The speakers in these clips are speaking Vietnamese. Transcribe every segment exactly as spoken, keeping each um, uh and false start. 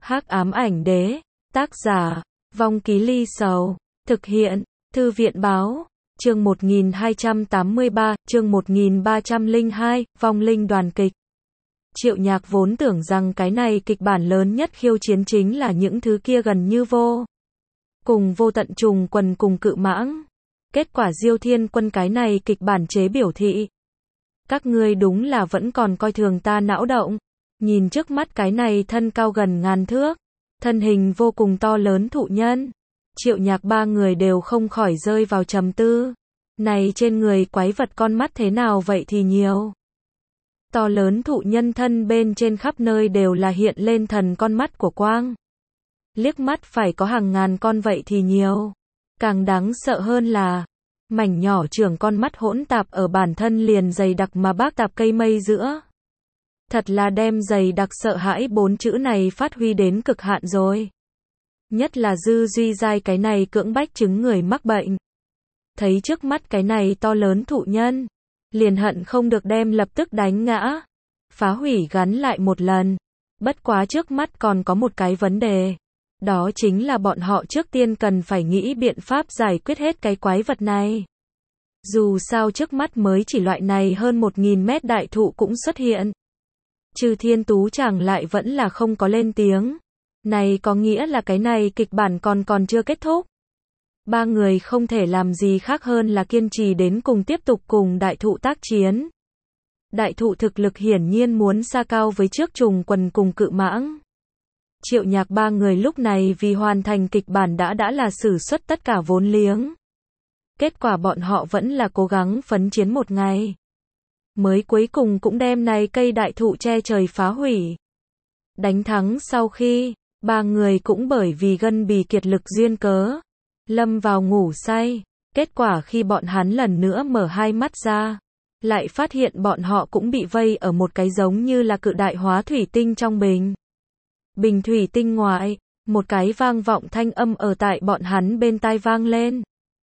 Hắc ám ảnh đế, tác giả, Vong Ký Ly Sầu, thực hiện, Thư viện báo, chương một nghìn hai trăm tám mươi ba, chương một nghìn ba trăm lẻ hai, Vong Linh đoàn kịch. Triệu Nhạc vốn tưởng rằng cái này kịch bản lớn nhất khiêu chiến chính là những thứ kia gần như vô cùng vô tận trùng quần cùng cự mãng. Kết quả Diêu Thiên Quân cái này kịch bản chế biểu thị. Các ngươi đúng là vẫn còn coi thường ta não động. Nhìn trước mắt cái này thân cao gần ngàn thước, thân hình vô cùng to lớn thụ nhân. Triệu Nhạc ba người đều không khỏi rơi vào trầm tư. Này trên người quái vật con mắt thế nào vậy thì nhiều. To lớn thụ nhân thân bên trên khắp nơi đều là hiện lên thần con mắt của quang. Liếc mắt phải có hàng ngàn con vậy thì nhiều. Càng đáng sợ hơn là mảnh nhỏ trưởng con mắt hỗn tạp ở bản thân liền dày đặc mà bác tạp cây mây giữa. Thật là đem dày đặc sợ hãi bốn chữ này phát huy đến cực hạn rồi. Nhất là Dư Duy Giai cái này cưỡng bách chứng người mắc bệnh. Thấy trước mắt cái này to lớn thụ nhân, liền hận không được đem lập tức đánh ngã, phá hủy gắn lại một lần. Bất quá trước mắt còn có một cái vấn đề. Đó chính là bọn họ trước tiên cần phải nghĩ biện pháp giải quyết hết cái quái vật này. Dù sao trước mắt mới chỉ loại này hơn một nghìn mét đại thụ cũng xuất hiện. Trừ Thiên Tú chẳng lại vẫn là không có lên tiếng. Này có nghĩa là cái này kịch bản còn còn chưa kết thúc. Ba người không thể làm gì khác hơn là kiên trì đến cùng tiếp tục cùng đại thụ tác chiến. Đại thụ thực lực hiển nhiên muốn xa cao với trước trùng quần cùng cự mãng. Triệu Nhạc ba người lúc này vì hoàn thành kịch bản đã đã là sử xuất tất cả vốn liếng. Kết quả bọn họ vẫn là cố gắng phấn chiến một ngày. Mới cuối cùng cũng đem này cây đại thụ che trời phá hủy. Đánh thắng sau khi, ba người cũng bởi vì gân bì kiệt lực duyên cớ, lâm vào ngủ say. Kết quả khi bọn hắn lần nữa mở hai mắt ra, lại phát hiện bọn họ cũng bị vây ở một cái giống như là cự đại hóa thủy tinh trong bình. Bình thủy tinh ngoại, một cái vang vọng thanh âm ở tại bọn hắn bên tai vang lên.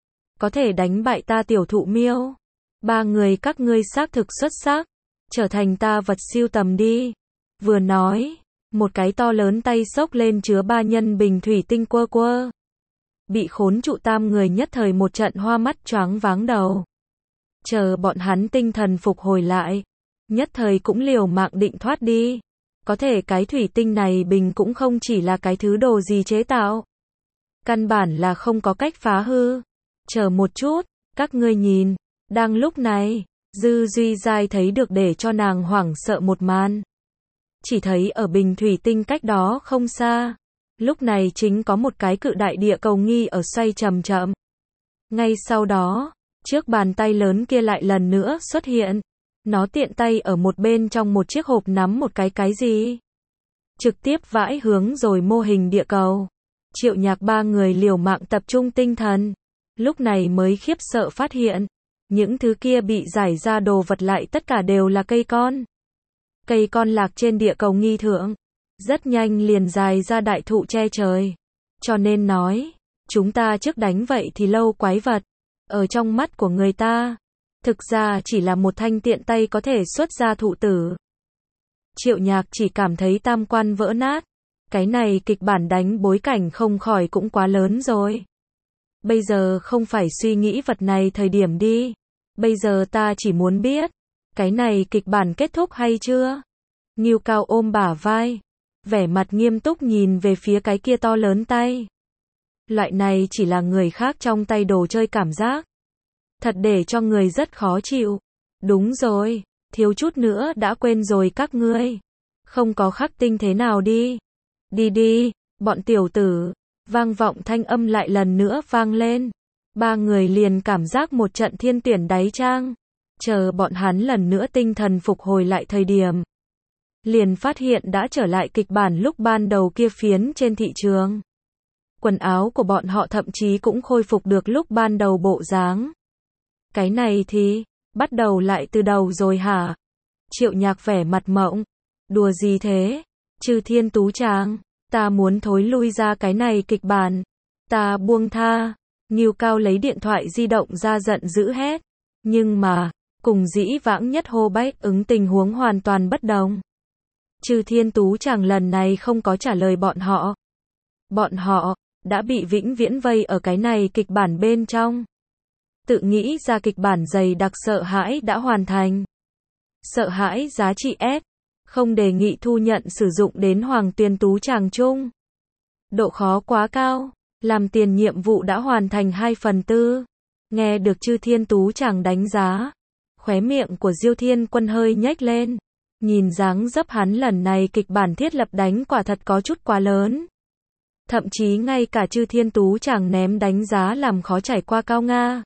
Có thể đánh bại ta tiểu thụ miêu. Ba người các ngươi xác thực xuất sắc, trở thành ta vật siêu tầm đi. Vừa nói, một cái to lớn tay xốc lên chứa ba nhân bình thủy tinh quơ quơ. Bị khốn trụ tam người nhất thời một trận hoa mắt choáng váng đầu. Chờ bọn hắn tinh thần phục hồi lại, nhất thời cũng liều mạng định thoát đi. Có thể cái thủy tinh này bình cũng không chỉ là cái thứ đồ gì chế tạo. Căn bản là không có cách phá hư. Chờ một chút, các ngươi nhìn. Đang lúc này, Dư Duy Giai thấy được để cho nàng hoảng sợ một màn. Chỉ thấy ở bình thủy tinh cách đó không xa. Lúc này chính có một cái cự đại địa cầu nghi ở xoay chậm chậm. Ngay sau đó, trước bàn tay lớn kia lại lần nữa xuất hiện. Nó tiện tay ở một bên trong một chiếc hộp nắm một cái cái gì. Trực tiếp vãi hướng rồi mô hình địa cầu. Triệu Nhạc ba người liều mạng tập trung tinh thần. Lúc này mới khiếp sợ phát hiện. Những thứ kia bị giải ra đồ vật lại tất cả đều là cây con. Cây con lạc trên địa cầu nghi thượng. Rất nhanh liền dài ra đại thụ che trời. Cho nên nói, chúng ta trước đánh vậy thì lâu quái vật. Ở trong mắt của người ta, thực ra chỉ là một thanh tiện tay có thể xuất ra thụ tử. Triệu Nhạc chỉ cảm thấy tam quan vỡ nát. Cái này kịch bản đánh bối cảnh không khỏi cũng quá lớn rồi. Bây giờ không phải suy nghĩ vật này thời điểm đi. Bây giờ ta chỉ muốn biết, cái này kịch bản kết thúc hay chưa? Ngưu Cao ôm bả vai, vẻ mặt nghiêm túc nhìn về phía cái kia to lớn tay. Loại này chỉ là người khác trong tay đồ chơi cảm giác. Thật để cho người rất khó chịu. Đúng rồi, thiếu chút nữa đã quên rồi các ngươi. Không có khắc tinh thế nào đi. Đi đi, bọn tiểu tử. Vang vọng thanh âm lại lần nữa vang lên. Ba người liền cảm giác một trận thiên tuyển đáy trang. Chờ bọn hắn lần nữa tinh thần phục hồi lại thời điểm. Liền phát hiện đã trở lại kịch bản lúc ban đầu kia phiến trên thị trường. Quần áo của bọn họ thậm chí cũng khôi phục được lúc ban đầu bộ dáng. Cái này thì, bắt đầu lại từ đầu rồi hả? Triệu Nhạc vẻ mặt mộng. Đùa gì thế? Trừ Thiên Tú chàng, ta muốn thối lui ra cái này kịch bản. Ta buông tha. Ngưu Cao lấy điện thoại di động ra giận dữ hét. Nhưng mà, cùng dĩ vãng nhất hô bách ứng tình huống hoàn toàn bất đồng. Chư Thiên Tú Tràng lần này không có trả lời bọn họ. Bọn họ đã bị vĩnh viễn vây ở cái này kịch bản bên trong. Tự nghĩ ra kịch bản dày đặc sợ hãi đã hoàn thành. Sợ hãi giá trị S, không đề nghị thu nhận sử dụng đến Hoàng Tuyền Tú Tràng chung. Độ khó quá cao, làm tiền nhiệm vụ đã hoàn thành hai phần tư. Nghe được Chư Thiên Tú Tràng đánh giá, khóe miệng của Diêu Thiên Quân hơi nhếch lên. Nhìn dáng dấp hắn lần này kịch bản thiết lập đánh quả thật có chút quá lớn. Thậm chí ngay cả Chư Thiên Tú Tràng ném đánh giá làm khó trải qua cao Nga.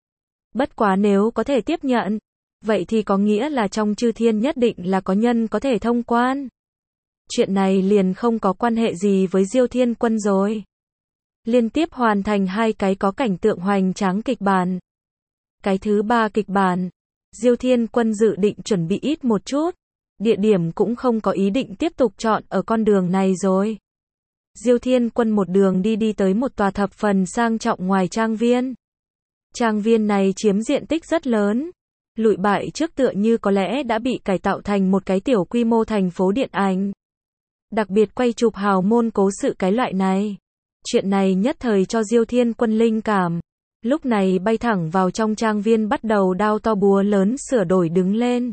Bất quá nếu có thể tiếp nhận, vậy thì có nghĩa là trong Chư Thiên nhất định là có nhân có thể thông quan. Chuyện này liền không có quan hệ gì với Diêu Thiên Quân rồi. Liên tiếp hoàn thành hai cái có cảnh tượng hoành tráng kịch bản. Cái thứ ba kịch bản, Diêu Thiên Quân dự định chuẩn bị ít một chút. Địa điểm cũng không có ý định tiếp tục chọn ở con đường này rồi. Diêu Thiên Quân một đường đi đi tới một tòa thập phần sang trọng ngoài trang viên. Trang viên này chiếm diện tích rất lớn. Lụi bại trước tựa như có lẽ đã bị cải tạo thành một cái tiểu quy mô thành phố điện ảnh. Đặc biệt quay chụp hào môn cố sự cái loại này. Chuyện này nhất thời cho Diêu Thiên Quân linh cảm. Lúc này bay thẳng vào trong trang viên bắt đầu đao to búa lớn sửa đổi đứng lên.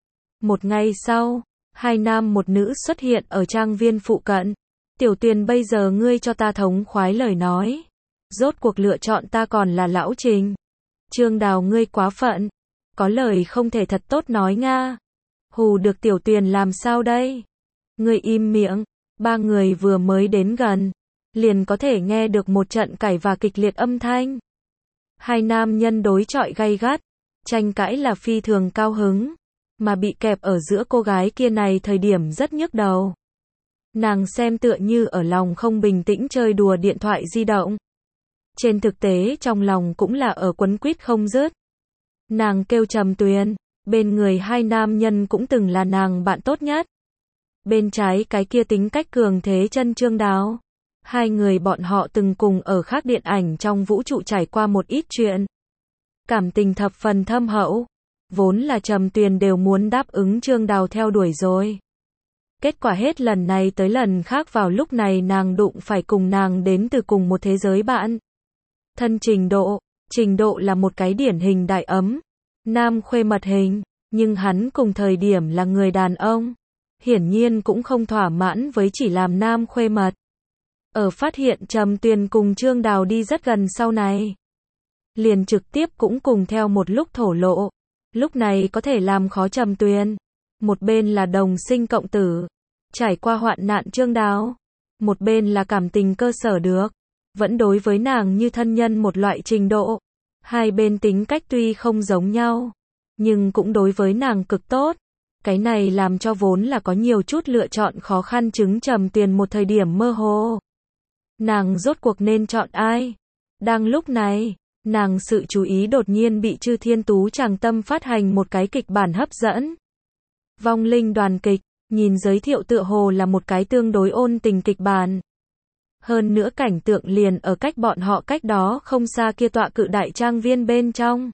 Một ngày sau, hai nam một nữ xuất hiện ở trang viên phụ cận. Tiểu Tuyền bây giờ ngươi cho ta thống khoái lời nói. Rốt cuộc lựa chọn ta còn là lão Trình. Trương Đào ngươi quá phận. Có lời không thể thật tốt nói nga. Hù được Tiểu Tuyền làm sao đây? Ngươi im miệng. Ba người vừa mới đến gần. Liền có thể nghe được một trận cãi và kịch liệt âm thanh. Hai nam nhân đối chọi gay gắt. Tranh cãi là phi thường cao hứng. Mà bị kẹp ở giữa cô gái kia này thời điểm rất nhức đầu. Nàng xem tựa như ở lòng không bình tĩnh chơi đùa điện thoại di động. Trên thực tế trong lòng cũng là ở quấn quýt không dứt. Nàng kêu Trầm Tuyền, bên người hai nam nhân cũng từng là nàng bạn tốt nhất. Bên trái cái kia tính cách cường thế chân Trương Đào. Hai người bọn họ từng cùng ở khác điện ảnh trong vũ trụ trải qua một ít chuyện. Cảm tình thập phần thâm hậu. Vốn là Trầm Tuyền đều muốn đáp ứng Trương Đào theo đuổi rồi. Kết quả hết lần này tới lần khác vào lúc này nàng đụng phải cùng nàng đến từ cùng một thế giới bạn. Thân Trình Độ. Trình Độ là một cái điển hình đại ấm. Nam khuê mật hình. Nhưng hắn cùng thời điểm là người đàn ông. Hiển nhiên cũng không thỏa mãn với chỉ làm nam khuê mật. Ở phát hiện Trầm Tuyền cùng Trương Đào đi rất gần sau này. Liền trực tiếp cũng cùng theo một lúc thổ lộ. Lúc này có thể làm khó Trầm Tuyền. Một bên là đồng sinh cộng tử. Trải qua hoạn nạn Trương Đào. Một bên là cảm tình cơ sở được. Vẫn đối với nàng như thân nhân một loại trình độ. Hai bên tính cách tuy không giống nhau. Nhưng cũng đối với nàng cực tốt. Cái này làm cho vốn là có nhiều chút lựa chọn khó khăn chứng Trầm Tuyền một thời điểm mơ hồ. Nàng rốt cuộc nên chọn ai? Đang lúc này, nàng sự chú ý đột nhiên bị Chư Thiên Tú Tràng Tâm phát hành một cái kịch bản hấp dẫn. Vong linh đoàn kịch, nhìn giới thiệu tựa hồ là một cái tương đối ôn tình kịch bản. Hơn nữa cảnh tượng liền ở cách bọn họ cách đó không xa kia tọa cự đại trang viên bên trong.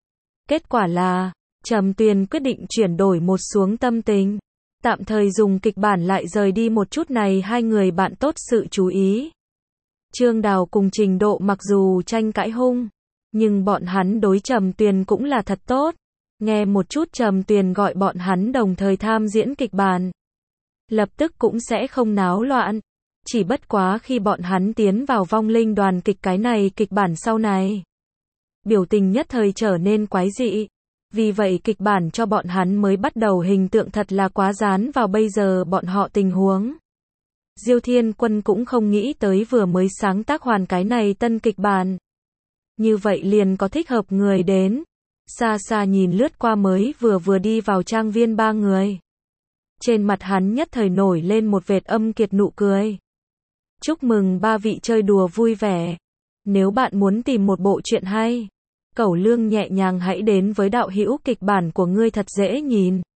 Kết quả là, Trầm Tuyền quyết định chuyển đổi một xuống tâm tình. Tạm thời dùng kịch bản lại rời đi một chút này hai người bạn tốt sự chú ý. Trương Đào cùng Trình Độ mặc dù tranh cãi hung, nhưng bọn hắn đối Trầm Tuyền cũng là thật tốt. Nghe một chút Trầm Tuyền gọi bọn hắn đồng thời tham diễn kịch bản. Lập tức cũng sẽ không náo loạn. Chỉ bất quá khi bọn hắn tiến vào vong linh đoàn kịch cái này kịch bản sau này. Biểu tình nhất thời trở nên quái dị. Vì vậy kịch bản cho bọn hắn mới bắt đầu hình tượng thật là quá dán vào bây giờ bọn họ tình huống. Diêu Thiên Quân cũng không nghĩ tới vừa mới sáng tác hoàn cái này tân kịch bản. Như vậy liền có thích hợp người đến. Xa xa nhìn lướt qua mới vừa vừa đi vào trang viên ba người. Trên mặt hắn nhất thời nổi lên một vệt âm kiệt nụ cười. Chúc mừng ba vị chơi đùa vui vẻ. Nếu bạn muốn tìm một bộ truyện hay, cẩu lương nhẹ nhàng hãy đến với đạo hữu kịch bản của ngươi thật dễ nhìn.